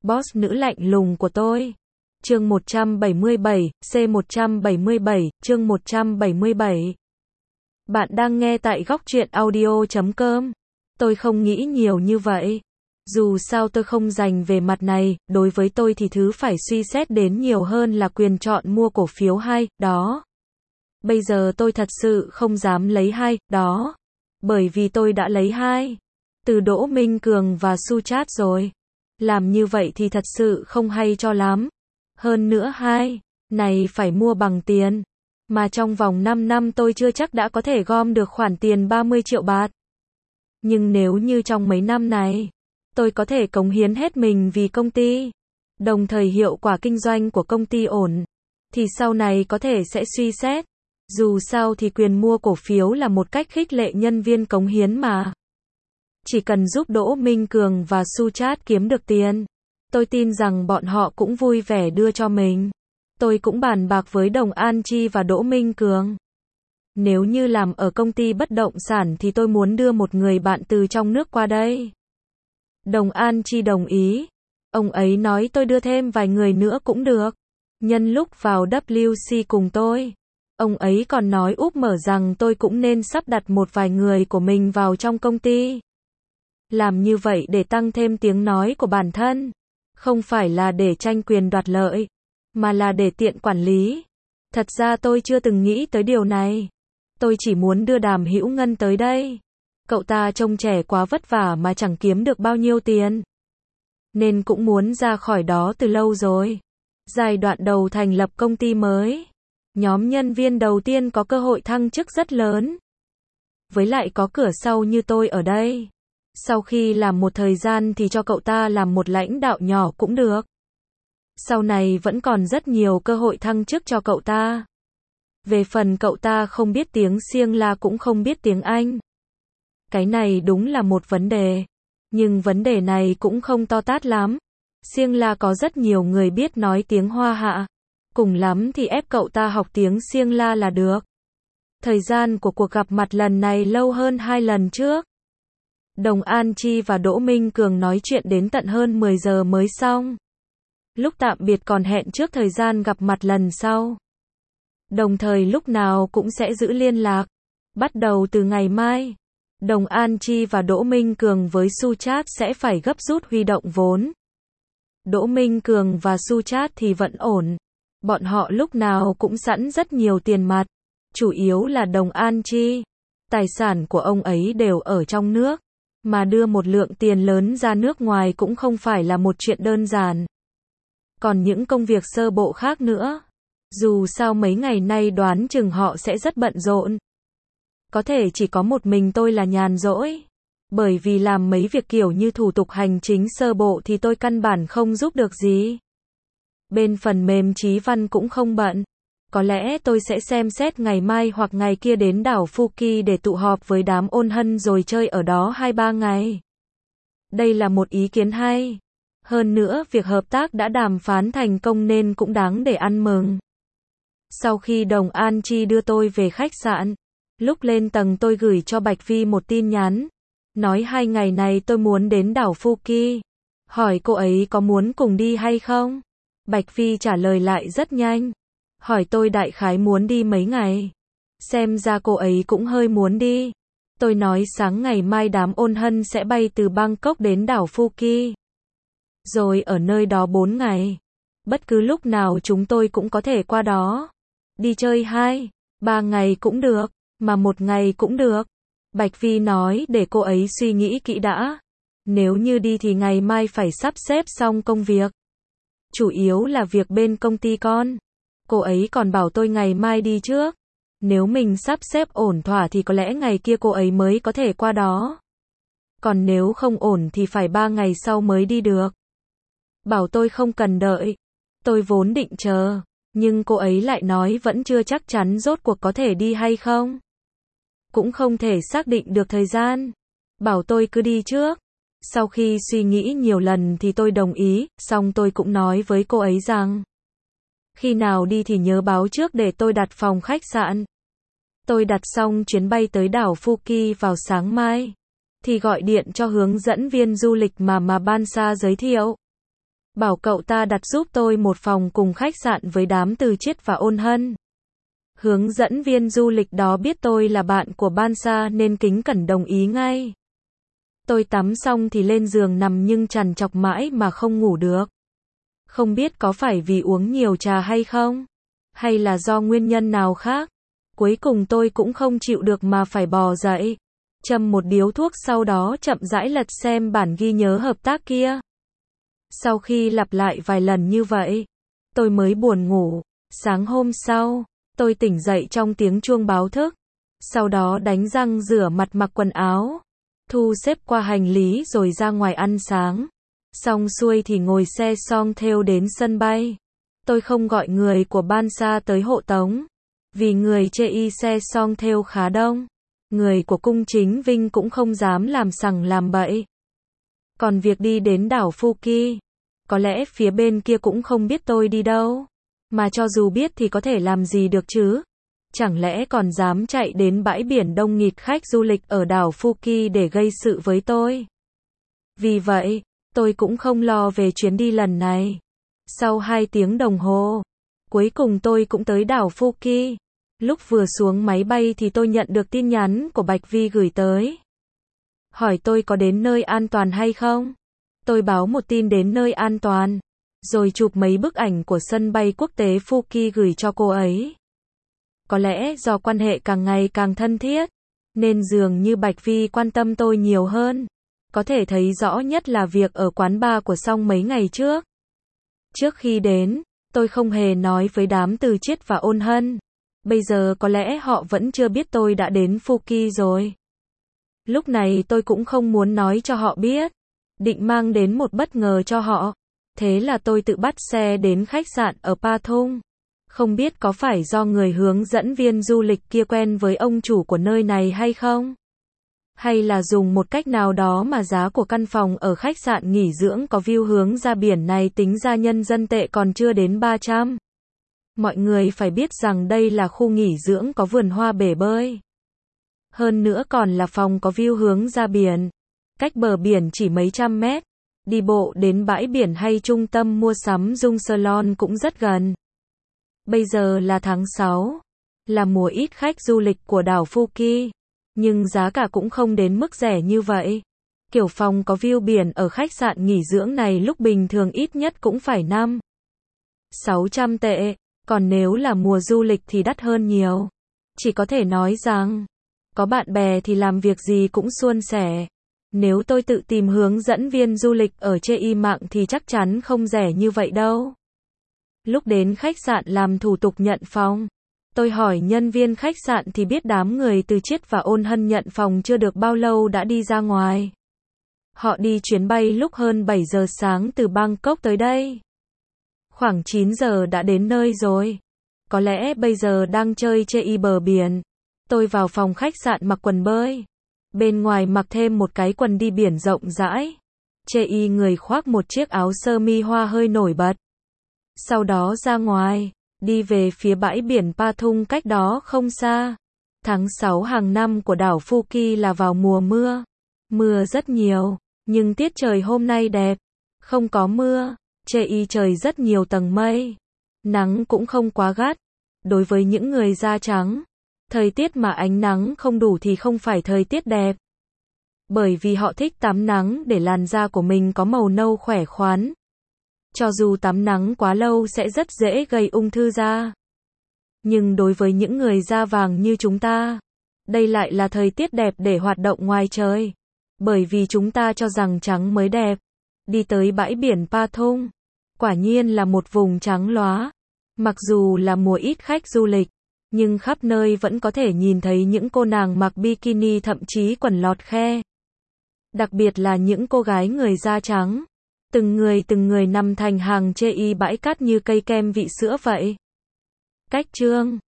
boss nữ lạnh lùng của tôi. Chương 177, C177, chương 177. Bạn đang nghe tại góc truyện audio.com. Tôi không nghĩ nhiều như vậy. Dù sao tôi không rành về mặt này, đối với tôi thì thứ phải suy xét đến nhiều hơn là quyền chọn mua cổ phiếu hay, đó. Bây giờ tôi thật sự không dám lấy hay, đó. Bởi vì tôi đã lấy hai. Từ Đỗ Minh Cường và Suchat rồi. Làm như vậy thì thật sự không hay cho lắm. Hơn nữa hai, này phải mua bằng tiền. Mà trong vòng 5 năm tôi chưa chắc đã có thể gom được khoản tiền 30 triệu baht. Nhưng nếu như trong mấy năm này, tôi có thể cống hiến hết mình vì công ty, đồng thời hiệu quả kinh doanh của công ty ổn, thì sau này có thể sẽ suy xét. Dù sao thì quyền mua cổ phiếu là một cách khích lệ nhân viên cống hiến mà. Chỉ cần giúp Đỗ Minh Cường và Suchat kiếm được tiền, tôi tin rằng bọn họ cũng vui vẻ đưa cho mình. Tôi cũng bàn bạc với Đồng An Chi và Đỗ Minh Cường. Nếu như làm ở công ty bất động sản thì tôi muốn đưa một người bạn từ trong nước qua đây. Đồng An Chi đồng ý. Ông ấy nói tôi đưa thêm vài người nữa cũng được. Nhân lúc vào WC cùng tôi, ông ấy còn nói úp mở rằng tôi cũng nên sắp đặt một vài người của mình vào trong công ty. Làm như vậy để tăng thêm tiếng nói của bản thân. Không phải là để tranh quyền đoạt lợi, mà là để tiện quản lý. Thật ra tôi chưa từng nghĩ tới điều này. Tôi chỉ muốn đưa Đàm Hữu Ngân tới đây. Cậu ta trông trẻ quá vất vả mà chẳng kiếm được bao nhiêu tiền. Nên cũng muốn ra khỏi đó từ lâu rồi. Giai đoạn đầu thành lập công ty mới, nhóm nhân viên đầu tiên có cơ hội thăng chức rất lớn. Với lại có cửa sau như tôi ở đây. Sau khi làm một thời gian thì cho cậu ta làm một lãnh đạo nhỏ cũng được. Sau này vẫn còn rất nhiều cơ hội thăng chức cho cậu ta. Về phần cậu ta không biết tiếng Siêng La cũng không biết tiếng Anh. Cái này đúng là một vấn đề. Nhưng vấn đề này cũng không to tát lắm. Siêng La có rất nhiều người biết nói tiếng Hoa Hạ. Cùng lắm thì ép cậu ta học tiếng Siêng La là được. Thời gian của cuộc gặp mặt lần này lâu hơn 2 lần trước. Đồng An Chi và Đỗ Minh Cường nói chuyện đến tận hơn 10 giờ mới xong. Lúc tạm biệt còn hẹn trước thời gian gặp mặt lần sau. Đồng thời lúc nào cũng sẽ giữ liên lạc. Bắt đầu từ ngày mai, Đồng An Chi và Đỗ Minh Cường với Suchat sẽ phải gấp rút huy động vốn. Đỗ Minh Cường và Suchat thì vẫn ổn. Bọn họ lúc nào cũng sẵn rất nhiều tiền mặt. Chủ yếu là Đồng An Chi. Tài sản của ông ấy đều ở trong nước. Mà đưa một lượng tiền lớn ra nước ngoài cũng không phải là một chuyện đơn giản. Còn những công việc sơ bộ khác nữa. Dù sao mấy ngày nay đoán chừng họ sẽ rất bận rộn. Có thể chỉ có một mình tôi là nhàn rỗi. Bởi vì làm mấy việc kiểu như thủ tục hành chính sơ bộ thì tôi căn bản không giúp được gì. Bên phần mềm Chí Văn cũng không bận. Có lẽ tôi sẽ xem xét ngày mai hoặc ngày kia đến đảo Phuket để tụ họp với đám ôn hân rồi chơi ở đó 2-3 ngày. Đây là một ý kiến hay. Hơn nữa việc hợp tác đã đàm phán thành công nên cũng đáng để ăn mừng. Sau khi Đồng An Chi đưa tôi về khách sạn, lúc lên tầng tôi gửi cho Bạch Vi một tin nhắn. Nói 2 ngày này tôi muốn đến đảo Phuket. Hỏi cô ấy có muốn cùng đi hay không? Bạch Vi trả lời lại rất nhanh. Hỏi tôi đại khái muốn đi mấy ngày. Xem ra cô ấy cũng hơi muốn đi. Tôi nói sáng ngày mai đám ôn hân sẽ bay từ Bangkok đến đảo Phuket. Rồi ở nơi đó 4 ngày. Bất cứ lúc nào chúng tôi cũng có thể qua đó. Đi chơi 2-3 ngày cũng được, mà 1 ngày cũng được. Bạch Vi nói để cô ấy suy nghĩ kỹ đã. Nếu như đi thì ngày mai phải sắp xếp xong công việc. Chủ yếu là việc bên công ty con. Cô ấy còn bảo tôi ngày mai đi trước. Nếu mình sắp xếp ổn thỏa thì có lẽ ngày kia cô ấy mới có thể qua đó. Còn nếu không ổn thì phải 3 ngày sau mới đi được. Bảo tôi không cần đợi. Tôi vốn định chờ. Nhưng cô ấy lại nói vẫn chưa chắc chắn rốt cuộc có thể đi hay không. Cũng không thể xác định được thời gian. Bảo tôi cứ đi trước. Sau khi suy nghĩ nhiều lần thì tôi đồng ý. Xong tôi cũng nói với cô ấy rằng khi nào đi thì nhớ báo trước để tôi đặt phòng khách sạn. Tôi đặt xong chuyến bay tới đảo Phuket vào sáng mai. Thì gọi điện cho hướng dẫn viên du lịch mà Bansa giới thiệu. bảo cậu ta đặt giúp tôi một phòng cùng khách sạn với đám Từ Chiết và Ôn Hân. Hướng dẫn viên du lịch đó biết tôi là bạn của Bansa nên kính cẩn đồng ý ngay. Tôi tắm xong thì lên giường nằm nhưng trằn trọc mãi mà không ngủ được. Không biết có phải vì uống nhiều trà hay không? Hay là do nguyên nhân nào khác? Cuối cùng tôi cũng không chịu được mà phải bò dậy. Châm một điếu thuốc sau đó chậm rãi lật xem bản ghi nhớ hợp tác kia. Sau khi lặp lại vài lần như vậy, tôi mới buồn ngủ. Sáng hôm sau, tôi tỉnh dậy trong tiếng chuông báo thức. Sau đó đánh răng rửa mặt mặc quần áo. Thu xếp qua hành lý rồi ra ngoài ăn sáng. Xong xuôi thì ngồi xe song thêu đến sân bay. Tôi không gọi người của Bansa tới hộ tống. Vì người chê y xe song thêu khá đông. Người của cung chính Vinh cũng không dám làm sằng làm bậy. Còn việc đi đến đảo Phuket, có lẽ phía bên kia cũng không biết tôi đi đâu. Mà cho dù biết thì có thể làm gì được chứ? Chẳng lẽ còn dám chạy đến bãi biển đông nghịt khách du lịch ở đảo Phuket để gây sự với tôi? Vì vậy, tôi cũng không lo về chuyến đi lần này. Sau 2 tiếng đồng hồ, cuối cùng tôi cũng tới đảo Phuket. Lúc vừa xuống máy bay thì tôi nhận được tin nhắn của Bạch Vi gửi tới. Hỏi tôi có đến nơi an toàn hay không? Tôi báo một tin đến nơi an toàn, rồi chụp mấy bức ảnh của sân bay quốc tế Phuket gửi cho cô ấy. Có lẽ do quan hệ càng ngày càng thân thiết, nên dường như Bạch Vi quan tâm tôi nhiều hơn. Có thể thấy rõ nhất là việc ở quán bar của Song mấy ngày trước. Trước khi đến, tôi không hề nói với đám Từ Chiết và Ôn Hân. Bây giờ có lẽ họ vẫn chưa biết tôi đã đến Phuket rồi. Lúc này tôi cũng không muốn nói cho họ biết, định mang đến một bất ngờ cho họ. Thế là tôi tự bắt xe đến khách sạn ở Pathum. Không biết có phải do người hướng dẫn viên du lịch kia quen với ông chủ của nơi này hay không? Hay là dùng một cách nào đó mà giá của căn phòng ở khách sạn nghỉ dưỡng có view hướng ra biển này tính ra nhân dân tệ còn chưa đến 300. Mọi người phải biết rằng đây là khu nghỉ dưỡng có vườn hoa bể bơi. Hơn nữa còn là phòng có view hướng ra biển. Cách bờ biển chỉ mấy trăm mét. Đi bộ đến bãi biển hay trung tâm mua sắm Dung Salon cũng rất gần. Bây giờ là tháng 6. Là mùa ít khách du lịch của đảo Phuket. Nhưng giá cả cũng không đến mức rẻ như vậy. Kiểu phòng có view biển ở khách sạn nghỉ dưỡng này lúc bình thường ít nhất cũng phải 500-600 tệ. Còn nếu là mùa du lịch thì đắt hơn nhiều. Chỉ có thể nói rằng, có bạn bè thì làm việc gì cũng suôn sẻ. Nếu tôi tự tìm hướng dẫn viên du lịch ở trên y mạng thì chắc chắn không rẻ như vậy đâu. Lúc đến khách sạn làm thủ tục nhận phòng, tôi hỏi nhân viên khách sạn thì biết đám người Từ Chiết và Ôn Hân nhận phòng chưa được bao lâu đã đi ra ngoài. Họ đi chuyến bay lúc hơn 7 giờ sáng từ Bangkok tới đây. Khoảng 9 giờ đã đến nơi rồi. Có lẽ bây giờ đang chơi trên y bờ biển. Tôi vào phòng khách sạn mặc quần bơi. Bên ngoài mặc thêm một cái quần đi biển rộng rãi. Trên y người khoác một chiếc áo sơ mi hoa hơi nổi bật. Sau đó ra ngoài, đi về phía bãi biển Pathum cách đó không xa. Tháng 6 hàng năm của đảo Phuket là vào mùa mưa. Mưa rất nhiều, nhưng tiết trời hôm nay đẹp. Không có mưa, trên y trời rất nhiều tầng mây. Nắng cũng không quá gắt. Đối với những người da trắng, thời tiết mà ánh nắng không đủ thì không phải thời tiết đẹp. Bởi vì họ thích tắm nắng để làn da của mình có màu nâu khỏe khoắn. Cho dù tắm nắng quá lâu sẽ rất dễ gây ung thư da. Nhưng đối với những người da vàng như chúng ta, đây lại là thời tiết đẹp để hoạt động ngoài trời. Bởi vì chúng ta cho rằng trắng mới đẹp. Đi tới bãi biển Pathum, quả nhiên là một vùng trắng lóa. Mặc dù là mùa ít khách du lịch, nhưng khắp nơi vẫn có thể nhìn thấy những cô nàng mặc bikini thậm chí quần lọt khe. Đặc biệt là những cô gái người da trắng. Từng người nằm thành hàng chê y bãi cát như cây kem vị sữa vậy. Cách chương